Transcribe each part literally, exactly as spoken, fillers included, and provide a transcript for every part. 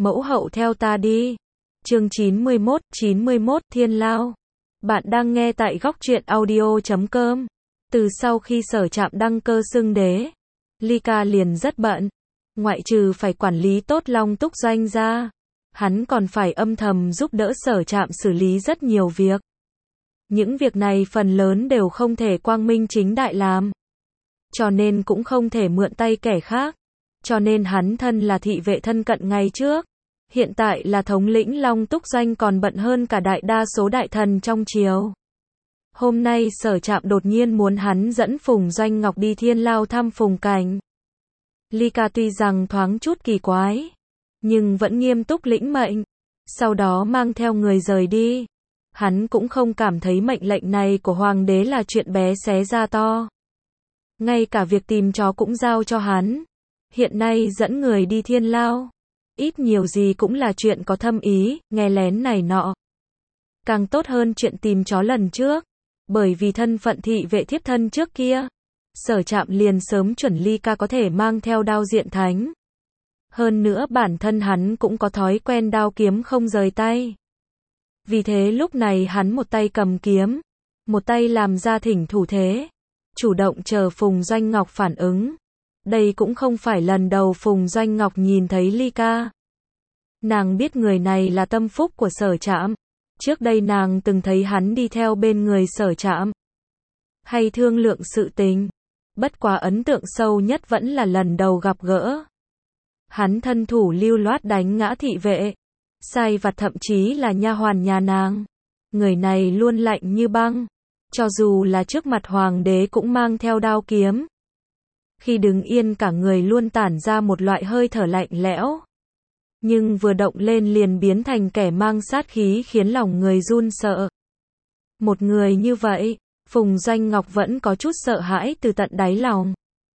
Mẫu hậu theo ta đi. Chương chín mươi mốt, chín mươi mốt Thiên Lao. Bạn đang nghe tại góc truyện audio chấm com. Từ sau khi Sở Trạm đăng cơ xưng đế, Ly Ca liền rất bận. Ngoại trừ phải quản lý tốt Long Túc Doanh ra, hắn còn phải âm thầm giúp đỡ Sở Trạm xử lý rất nhiều việc. Những việc này phần lớn đều không thể quang minh chính đại làm, cho nên cũng không thể mượn tay kẻ khác. Cho nên hắn thân là thị vệ thân cận ngày trước, hiện tại là thống lĩnh Long Túc Doanh còn bận hơn cả đại đa số đại thần trong triều. Hôm nay Sở Trạm đột nhiên muốn hắn dẫn Phùng Doanh Ngọc đi Thiên Lao thăm Phùng Cảnh. Ly Ca tuy rằng thoáng chút kỳ quái, nhưng vẫn nghiêm túc lĩnh mệnh, sau đó mang theo người rời đi. Hắn cũng không cảm thấy mệnh lệnh này của Hoàng đế là chuyện bé xé ra to. Ngay cả việc tìm chó cũng giao cho hắn. Hiện nay dẫn người đi Thiên Lao, ít nhiều gì cũng là chuyện có thâm ý, nghe lén này nọ. Càng tốt hơn chuyện tìm chó lần trước, bởi vì thân phận thị vệ thiếp thân trước kia, Sở Trạm liền sớm chuẩn Ly Ca có thể mang theo đao diện thánh. Hơn nữa bản thân hắn cũng có thói quen đao kiếm không rời tay. Vì thế lúc này hắn một tay cầm kiếm, một tay làm ra thỉnh thủ thế, chủ động chờ Phùng Doanh Ngọc phản ứng. Đây cũng không phải lần đầu Phùng Doanh Ngọc nhìn thấy Ly Ca. Nàng biết người này là tâm phúc của Sở Trạm. Trước đây nàng từng thấy hắn đi theo bên người Sở Trạm, hay thương lượng sự tình. Bất quá ấn tượng sâu nhất vẫn là lần đầu gặp gỡ. Hắn thân thủ lưu loát đánh ngã thị vệ, sai vặt thậm chí là nha hoàn nhà nàng. Người này luôn lạnh như băng, cho dù là trước mặt hoàng đế cũng mang theo đao kiếm. Khi đứng yên cả người luôn tản ra một loại hơi thở lạnh lẽo. Nhưng vừa động lên liền biến thành kẻ mang sát khí khiến lòng người run sợ. Một người như vậy, Phùng Doanh Ngọc vẫn có chút sợ hãi từ tận đáy lòng.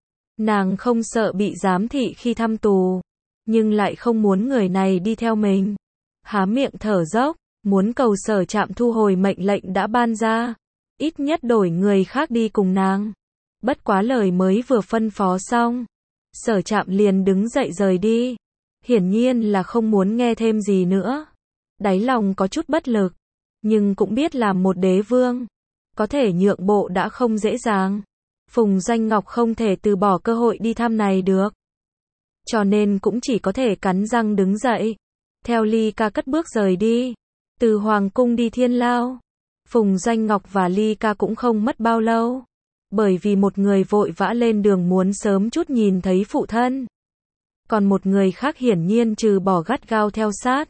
Nàng không sợ bị giám thị khi thăm tù, nhưng lại không muốn người này đi theo mình. Há miệng thở dốc, muốn cầu Sở Trạm thu hồi mệnh lệnh đã ban ra, ít nhất đổi người khác đi cùng nàng. Bất quá lời mới vừa phân phó xong, Sở Trạm liền đứng dậy rời đi. Hiển nhiên là không muốn nghe thêm gì nữa. Đáy lòng có chút bất lực, nhưng cũng biết làm một đế vương, có thể nhượng bộ đã không dễ dàng. Phùng Doanh Ngọc không thể từ bỏ cơ hội đi thăm này được, cho nên cũng chỉ có thể cắn răng đứng dậy, theo Ly Ca cất bước rời đi. Từ Hoàng cung đi Thiên Lao, Phùng Doanh Ngọc và Ly Ca cũng không mất bao lâu, bởi vì một người vội vã lên đường muốn sớm chút nhìn thấy phụ thân. Còn một người khác hiển nhiên trừ bỏ gắt gao theo sát,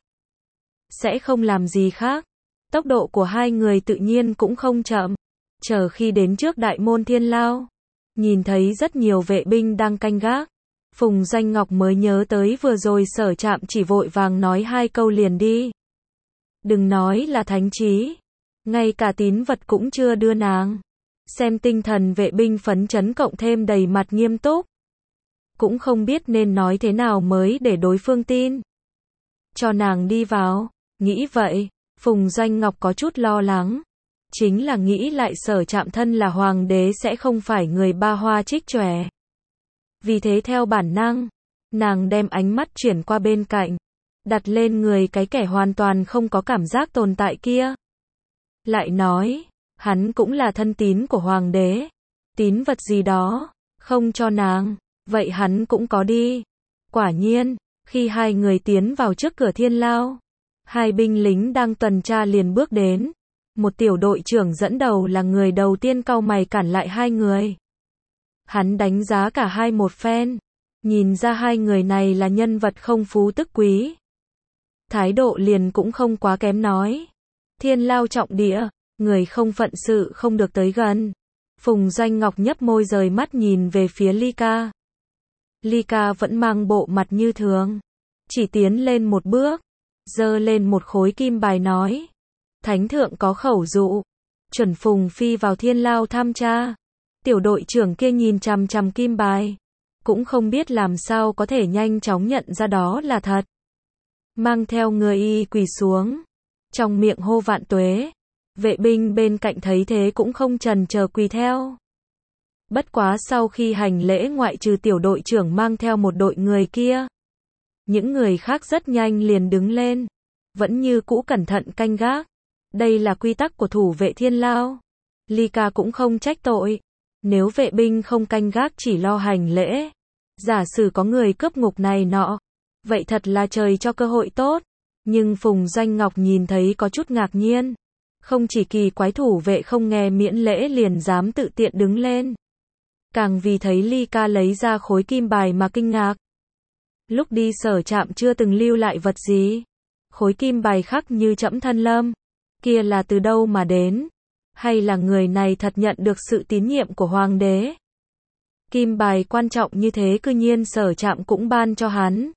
sẽ không làm gì khác. Tốc độ của hai người tự nhiên cũng không chậm. Chờ khi đến trước đại môn Thiên Lao, nhìn thấy rất nhiều vệ binh đang canh gác, Phùng Doanh Ngọc mới nhớ tới vừa rồi Sở Trạm chỉ vội vàng nói hai câu liền đi. Đừng nói là thánh trí, ngay cả tín vật cũng chưa đưa nàng. Xem tinh thần vệ binh phấn chấn cộng thêm đầy mặt nghiêm túc, cũng không biết nên nói thế nào mới để đối phương tin cho nàng đi vào. Nghĩ vậy, Phùng Doanh Ngọc có chút lo lắng, chính là nghĩ lại Sở Trạm thân là hoàng đế sẽ không phải người ba hoa trích chòe. Vì thế theo bản năng, nàng đem ánh mắt chuyển qua bên cạnh, đặt lên người cái kẻ hoàn toàn không có cảm giác tồn tại kia. Lại nói, hắn cũng là thân tín của hoàng đế, tín vật gì đó không cho nàng, vậy hắn cũng có đi. Quả nhiên, khi hai người tiến vào trước cửa Thiên Lao, hai binh lính đang tuần tra liền bước đến. Một tiểu đội trưởng dẫn đầu là người đầu tiên cau mày cản lại hai người. Hắn đánh giá cả hai một phen, nhìn ra hai người này là nhân vật không phú tức quý. Thái độ liền cũng không quá kém, nói: Thiên Lao trọng địa, người không phận sự không được tới gần. Phùng Doanh Ngọc nhấp môi rời mắt nhìn về phía Ly Ca. Ly Ca vẫn mang bộ mặt như thường, chỉ tiến lên một bước, giơ lên một khối kim bài nói: Thánh thượng có khẩu dụ, chuẩn Phùng Phi vào Thiên Lao thăm cha. Tiểu đội trưởng kia nhìn chằm chằm kim bài, cũng không biết làm sao có thể nhanh chóng nhận ra đó là thật. Mang theo người y quỳ xuống, trong miệng hô vạn tuế. Vệ binh bên cạnh thấy thế cũng không chần chờ quỳ theo. Bất quá sau khi hành lễ ngoại trừ tiểu đội trưởng mang theo một đội người kia, Những người khác rất nhanh liền đứng lên, vẫn như cũ cẩn thận canh gác. Đây là quy tắc của thủ vệ thiên lao. Ly Ca cũng không trách tội. Nếu vệ binh không canh gác chỉ lo hành lễ, giả sử có người cướp ngục này nọ, vậy thật là trời cho cơ hội tốt. Nhưng Phùng Doanh Ngọc nhìn thấy có chút ngạc nhiên. Không chỉ kỳ quái thủ vệ không nghe miễn lễ liền dám tự tiện đứng lên, càng vì thấy Ly Ca lấy ra khối kim bài mà kinh ngạc. Lúc đi sở trạm chưa từng lưu lại vật gì. Khối kim bài khắc như trẫm thân lâm. Kia là từ đâu mà đến? Hay là người này thật nhận được sự tín nhiệm của hoàng đế? Kim bài quan trọng như thế cư nhiên sở trạm cũng ban cho hắn.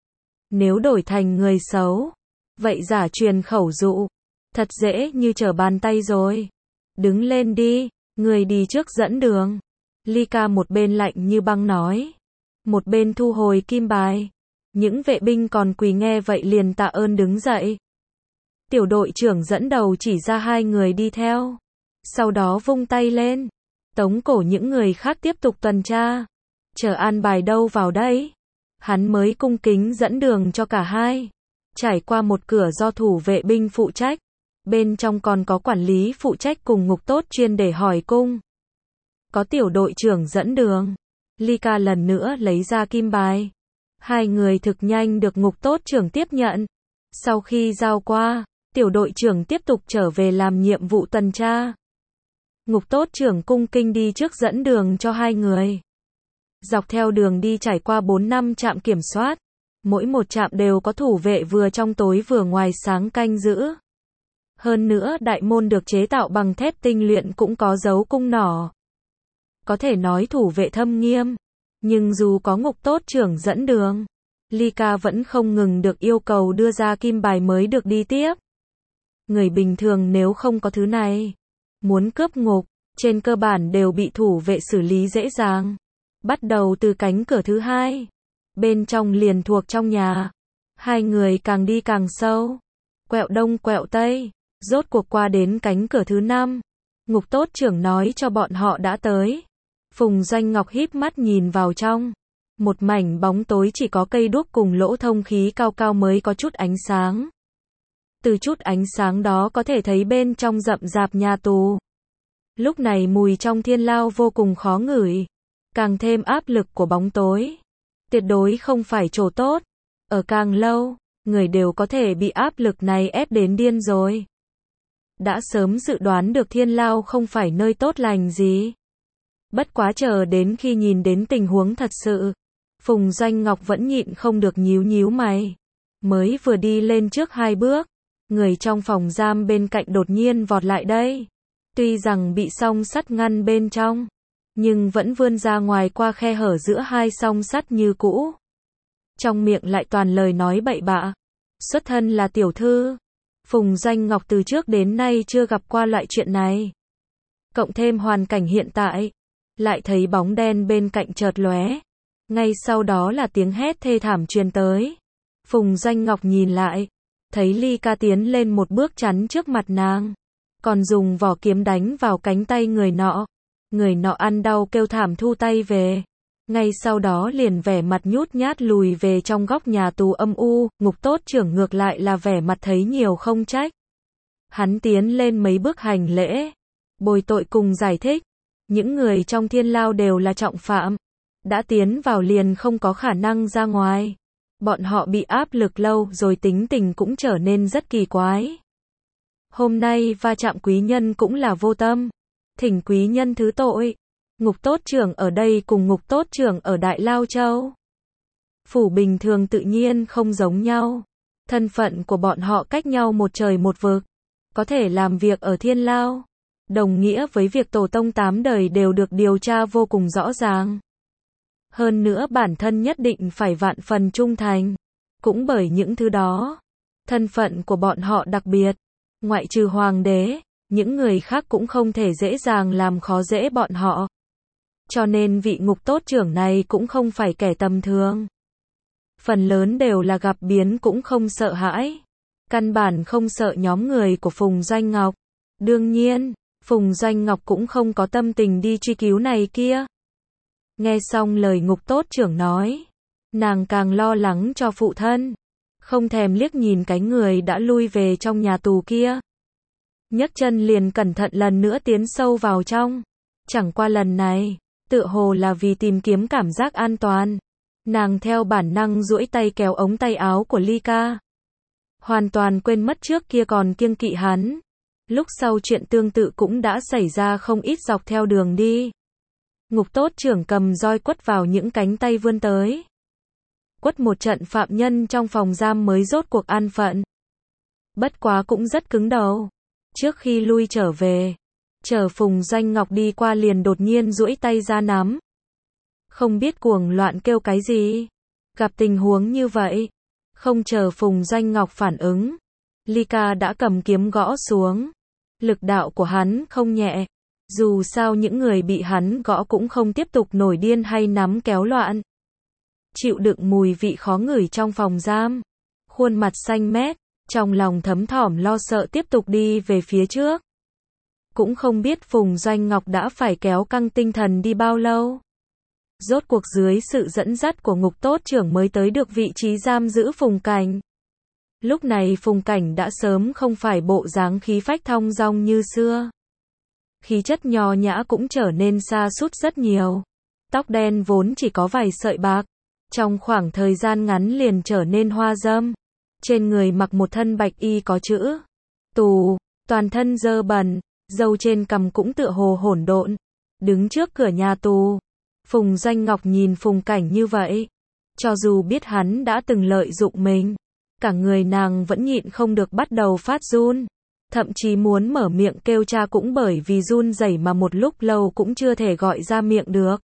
Nếu đổi thành người xấu, vậy giả truyền khẩu dụ, thật dễ như trở bàn tay rồi. Đứng lên đi, người đi trước dẫn đường. Ly Ca một bên lạnh như băng nói, một bên thu hồi kim bài. Những vệ binh còn quỳ nghe vậy liền tạ ơn đứng dậy. Tiểu đội trưởng dẫn đầu chỉ ra hai người đi theo. Sau đó vung tay lên, tống cổ những người khác tiếp tục tuần tra. Chờ an bài đâu vào đây. Hắn mới cung kính dẫn đường cho cả hai. Trải qua một cửa do thủ vệ binh phụ trách. Bên trong còn có quản lý phụ trách cùng ngục tốt chuyên để hỏi cung. Có tiểu đội trưởng dẫn đường. Ly Ca lần nữa lấy ra kim bài. Hai người thực nhanh được ngục tốt trưởng tiếp nhận. Sau khi giao qua, tiểu đội trưởng tiếp tục trở về làm nhiệm vụ tuần tra. Ngục tốt trưởng cung kinh đi trước dẫn đường cho hai người. Dọc theo đường đi trải qua bốn năm trạm kiểm soát. Mỗi một trạm đều có thủ vệ vừa trong tối vừa ngoài sáng canh giữ. Hơn nữa đại môn được chế tạo bằng thép tinh luyện cũng có dấu cung nỏ. Có thể nói thủ vệ thâm nghiêm. Nhưng dù có ngục tốt trưởng dẫn đường, Ly Ca vẫn không ngừng được yêu cầu đưa ra kim bài mới được đi tiếp. Người bình thường nếu không có thứ này, muốn cướp ngục, trên cơ bản đều bị thủ vệ xử lý dễ dàng. Bắt đầu từ cánh cửa thứ hai, bên trong liền thuộc trong nhà. Hai người càng đi càng sâu, quẹo đông quẹo tây, rốt cuộc qua đến cánh cửa thứ năm. Ngục tốt trưởng nói cho bọn họ đã tới. Phùng Doanh Ngọc híp mắt nhìn vào trong. Một mảnh bóng tối, chỉ có cây đuốc cùng lỗ thông khí cao cao mới có chút ánh sáng. Từ chút ánh sáng đó có thể thấy bên trong rậm rạp nhà tù. Lúc này mùi trong thiên lao vô cùng khó ngửi. Càng thêm áp lực của bóng tối. Tuyệt đối không phải chỗ tốt. Ở càng lâu, người đều có thể bị áp lực này ép đến điên rồi. Đã sớm dự đoán được thiên lao không phải nơi tốt lành gì. Bất quá chờ đến khi nhìn đến tình huống thật sự, Phùng Doanh Ngọc vẫn nhịn không được nhíu nhíu mày. Mới vừa đi lên trước hai bước, người trong phòng giam bên cạnh đột nhiên vọt lại đây. Tuy rằng bị song sắt ngăn bên trong, nhưng vẫn vươn ra ngoài qua khe hở giữa hai song sắt như cũ. Trong miệng lại toàn lời nói bậy bạ. Xuất thân là tiểu thư. Phùng Doanh Ngọc từ trước đến nay chưa gặp qua loại chuyện này. Cộng thêm hoàn cảnh hiện tại, lại thấy bóng đen bên cạnh chợt lóe. Ngay sau đó là tiếng hét thê thảm truyền tới. Phùng Doanh Ngọc nhìn lại, thấy Ly Ca tiến lên một bước chắn trước mặt nàng, còn dùng vỏ kiếm đánh vào cánh tay người nọ. Người nọ ăn đau kêu thảm thu tay về. Ngay sau đó liền vẻ mặt nhút nhát lùi về trong góc nhà tù âm u. Ngục tốt trưởng ngược lại là vẻ mặt thấy nhiều không trách. Hắn tiến lên mấy bước hành lễ, bồi tội cùng giải thích. Những người trong thiên lao đều là trọng phạm. Đã tiến vào liền không có khả năng ra ngoài. Bọn họ bị áp lực lâu rồi, tính tình cũng trở nên rất kỳ quái. Hôm nay va chạm quý nhân cũng là vô tâm. Thỉnh quý nhân thứ tội. Ngục tốt trưởng ở đây cùng ngục tốt trưởng ở Đại Lao Châu phủ bình thường tự nhiên không giống nhau. Thân phận của bọn họ cách nhau một trời một vực. Có thể làm việc ở thiên lao, đồng nghĩa với việc tổ tông tám đời đều được điều tra vô cùng rõ ràng. Hơn nữa bản thân nhất định phải vạn phần trung thành. Cũng bởi những thứ đó, thân phận của bọn họ đặc biệt. Ngoại trừ hoàng đế, những người khác cũng không thể dễ dàng làm khó dễ bọn họ. Cho nên vị ngục tốt trưởng này cũng không phải kẻ tầm thường. Phần lớn đều là gặp biến cũng không sợ hãi. Căn bản không sợ nhóm người của Phùng Doanh Ngọc. Đương nhiên, Phùng Doanh Ngọc cũng không có tâm tình đi truy cứu này kia. Nghe xong lời ngục tốt trưởng nói, Nàng càng lo lắng cho phụ thân, không thèm liếc nhìn cái người đã lui về trong nhà tù kia. Nhấc chân liền cẩn thận lần nữa tiến sâu vào trong. Chẳng qua lần này, tựa hồ là vì tìm kiếm cảm giác an toàn. Nàng theo bản năng duỗi tay kéo ống tay áo của Ly Ca. Hoàn toàn quên mất trước kia còn kiêng kỵ hắn. Lúc sau chuyện tương tự cũng đã xảy ra không ít dọc theo đường đi. Ngục tốt trưởng cầm roi quất vào những cánh tay vươn tới. Quất một trận phạm nhân trong phòng giam mới rốt cuộc an phận. Bất quá cũng rất cứng đầu. Trước khi lui trở về, chờ Phùng Doanh Ngọc đi qua liền đột nhiên duỗi tay ra nắm. Không biết cuồng loạn kêu cái gì. Gặp tình huống như vậy, không chờ Phùng Doanh Ngọc phản ứng, Ly Ca đã cầm kiếm gõ xuống. Lực đạo của hắn không nhẹ. Dù sao những người bị hắn gõ cũng không tiếp tục nổi điên hay nắm kéo loạn. Chịu đựng mùi vị khó ngửi trong phòng giam. Khuôn mặt xanh mét, trong lòng thấm thỏm lo sợ tiếp tục đi về phía trước. Cũng không biết Phùng Doanh Ngọc đã phải kéo căng tinh thần đi bao lâu. Rốt cuộc dưới sự dẫn dắt của ngục tốt trưởng mới tới được vị trí giam giữ Phùng Cảnh. Lúc này Phùng Cảnh đã sớm không phải bộ dáng khí phách thong dong như xưa. Khí chất nho nhã cũng trở nên sa sút rất nhiều. Tóc đen vốn chỉ có vài sợi bạc, trong khoảng thời gian ngắn liền trở nên hoa râm. Trên người mặc một thân bạch y có chữ tù, toàn thân dơ bẩn, râu trên cằm cũng tựa hồ hỗn độn. Đứng trước cửa nhà tù, Phùng Doanh Ngọc nhìn Phùng Cảnh như vậy, cho dù biết hắn đã từng lợi dụng mình, cả người nàng vẫn nhịn không được bắt đầu phát run. Thậm chí muốn mở miệng kêu cha cũng bởi vì run rẩy mà một lúc lâu cũng chưa thể gọi ra miệng được.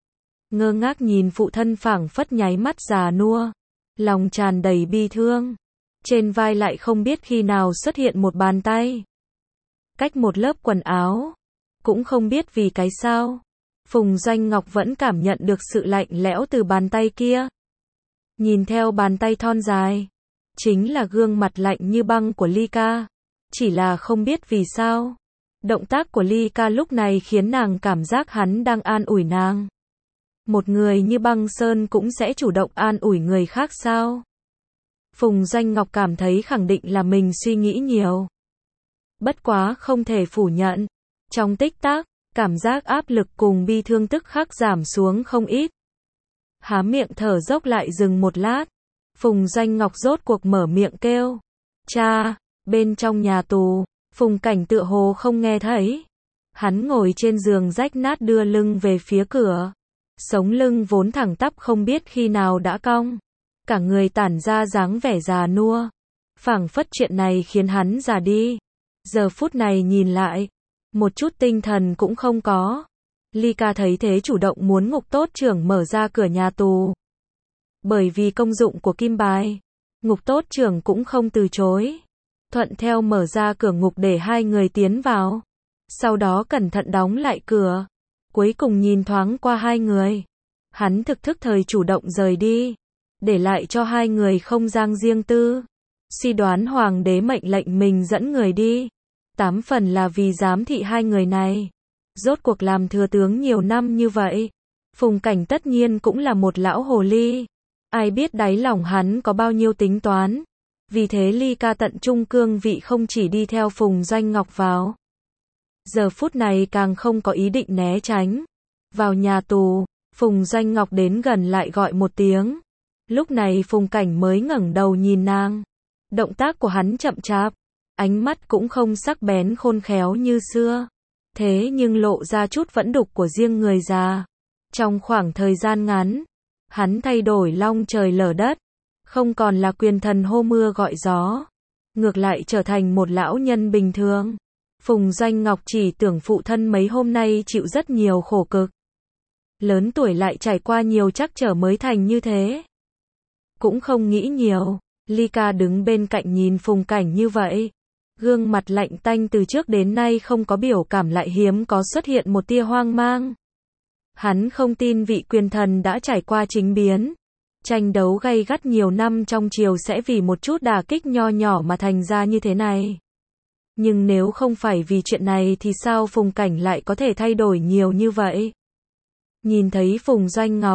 Ngơ ngác nhìn phụ thân phảng phất nháy mắt già nua, lòng tràn đầy bi thương. Trên vai lại không biết khi nào xuất hiện một bàn tay. Cách một lớp quần áo, cũng không biết vì cái sao, Phùng Doanh Ngọc vẫn cảm nhận được sự lạnh lẽo từ bàn tay kia. Nhìn theo bàn tay thon dài, chính là gương mặt lạnh như băng của Ly Ca. Chỉ là không biết vì sao, động tác của Ly Ca lúc này khiến nàng cảm giác hắn đang an ủi nàng. Một người như băng sơn cũng sẽ chủ động an ủi người khác sao? Phùng Doanh Ngọc cảm thấy khẳng định là mình suy nghĩ nhiều. Bất quá không thể phủ nhận. Trong tích tắc, cảm giác áp lực cùng bi thương tức khắc giảm xuống không ít. Há miệng thở dốc lại dừng một lát. Phùng Doanh Ngọc rốt cuộc mở miệng kêu. Cha, bên trong nhà tù, Phùng Cảnh tựa hồ không nghe thấy. Hắn ngồi trên giường rách nát đưa lưng về phía cửa. Sống lưng vốn thẳng tắp không biết khi nào đã cong. Cả người tản ra dáng vẻ già nua. Phảng phất chuyện này khiến hắn già đi. Giờ phút này nhìn lại, một chút tinh thần cũng không có. Ly Ca thấy thế chủ động muốn ngục tốt trưởng mở ra cửa nhà tù. Bởi vì công dụng của kim bài, ngục tốt trưởng cũng không từ chối. Thuận theo mở ra cửa ngục để hai người tiến vào. Sau đó cẩn thận đóng lại cửa. Cuối cùng nhìn thoáng qua hai người. Hắn thực thức thời chủ động rời đi. Để lại cho hai người không gian riêng tư. Suy đoán hoàng đế mệnh lệnh mình dẫn người đi. Tám phần là vì giám thị hai người này. Rốt cuộc làm thừa tướng nhiều năm như vậy. Phùng Cảnh tất nhiên cũng là một lão hồ ly. Ai biết đáy lòng hắn có bao nhiêu tính toán. Vì thế Ly Ca tận trung cương vị không chỉ đi theo Phùng Doanh Ngọc vào. Giờ phút này càng không có ý định né tránh. Vào nhà tù, Phùng Doanh Ngọc đến gần lại gọi một tiếng. Lúc này Phùng Cảnh mới ngẩng đầu nhìn nàng. Động tác của hắn chậm chạp, ánh mắt cũng không sắc bén khôn khéo như xưa. Thế nhưng lộ ra chút vẫn đục của riêng người già. Trong khoảng thời gian ngắn, hắn thay đổi long trời lở đất. Không còn là quyền thần hô mưa gọi gió. Ngược lại trở thành một lão nhân bình thường. Phùng Doanh Ngọc chỉ tưởng phụ thân mấy hôm nay chịu rất nhiều khổ cực. Lớn tuổi lại trải qua nhiều trắc trở mới thành như thế. Cũng không nghĩ nhiều. Ly Ca đứng bên cạnh nhìn Phùng Cảnh như vậy. Gương mặt lạnh tanh từ trước đến nay không có biểu cảm lại hiếm có xuất hiện một tia hoang mang. Hắn không tin vị quyền thần đã trải qua chính biến. Tranh đấu gay gắt nhiều năm trong triều sẽ vì một chút đả kích nho nhỏ mà thành ra như thế này. Nhưng nếu không phải vì chuyện này thì sao Phùng Cảnh lại có thể thay đổi nhiều như vậy? Nhìn thấy Phùng Doanh Ngọc,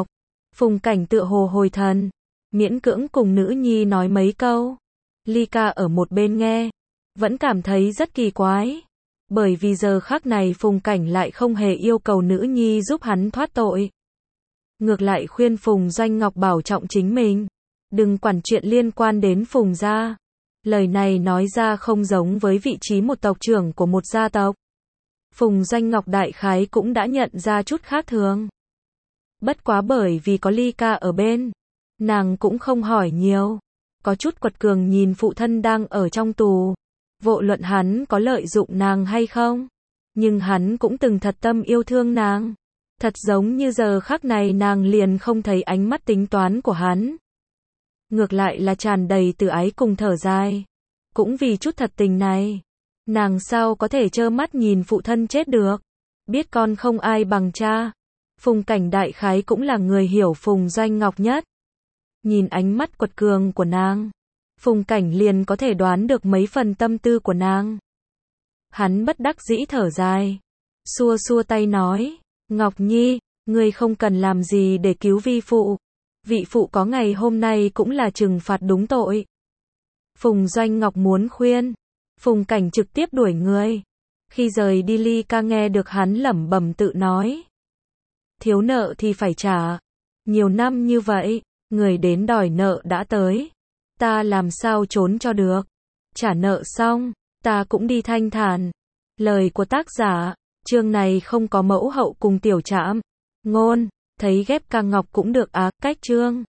Phùng Cảnh tựa hồ hồi thần, miễn cưỡng cùng nữ nhi nói mấy câu. Ly Ca ở một bên nghe, vẫn cảm thấy rất kỳ quái. Bởi vì giờ khắc này Phùng Cảnh lại không hề yêu cầu nữ nhi giúp hắn thoát tội. Ngược lại khuyên Phùng Doanh Ngọc bảo trọng chính mình. Đừng quản chuyện liên quan đến Phùng gia. Lời này nói ra không giống với vị trí một tộc trưởng của một gia tộc. Phùng Doanh Ngọc đại khái cũng đã nhận ra chút khác thường. Bất quá bởi vì có Ly Ca ở bên, nàng cũng không hỏi nhiều. Có chút quật cường nhìn phụ thân đang ở trong tù. Vô luận hắn có lợi dụng nàng hay không, nhưng hắn cũng từng thật tâm yêu thương nàng. Thật giống như giờ khắc này nàng liền không thấy ánh mắt tính toán của hắn. Ngược lại là tràn đầy từ ái cùng thở dài. Cũng vì chút thật tình này, nàng sao có thể trơ mắt nhìn phụ thân chết được. Biết con không ai bằng cha. Phùng Cảnh đại khái cũng là người hiểu Phùng Doanh Ngọc nhất. Nhìn ánh mắt quật cường của nàng, Phùng Cảnh liền có thể đoán được mấy phần tâm tư của nàng. Hắn bất đắc dĩ thở dài, xua xua tay nói, Ngọc Nhi, ngươi không cần làm gì để cứu vi phụ. Vị phụ có ngày hôm nay cũng là trừng phạt đúng tội. Phùng Doanh Ngọc muốn khuyên, Phùng Cảnh trực tiếp đuổi người. Khi rời đi Ly Ca nghe được hắn lẩm bẩm tự nói. Thiếu nợ thì phải trả. Nhiều năm như vậy, người đến đòi nợ đã tới. Ta làm sao trốn cho được. Trả nợ xong, ta cũng đi thanh thản. Lời của tác giả, chương này không có mẫu hậu cùng tiểu trạm. Ngôn, thấy ghép Ca Ngọc cũng được á, cách chương.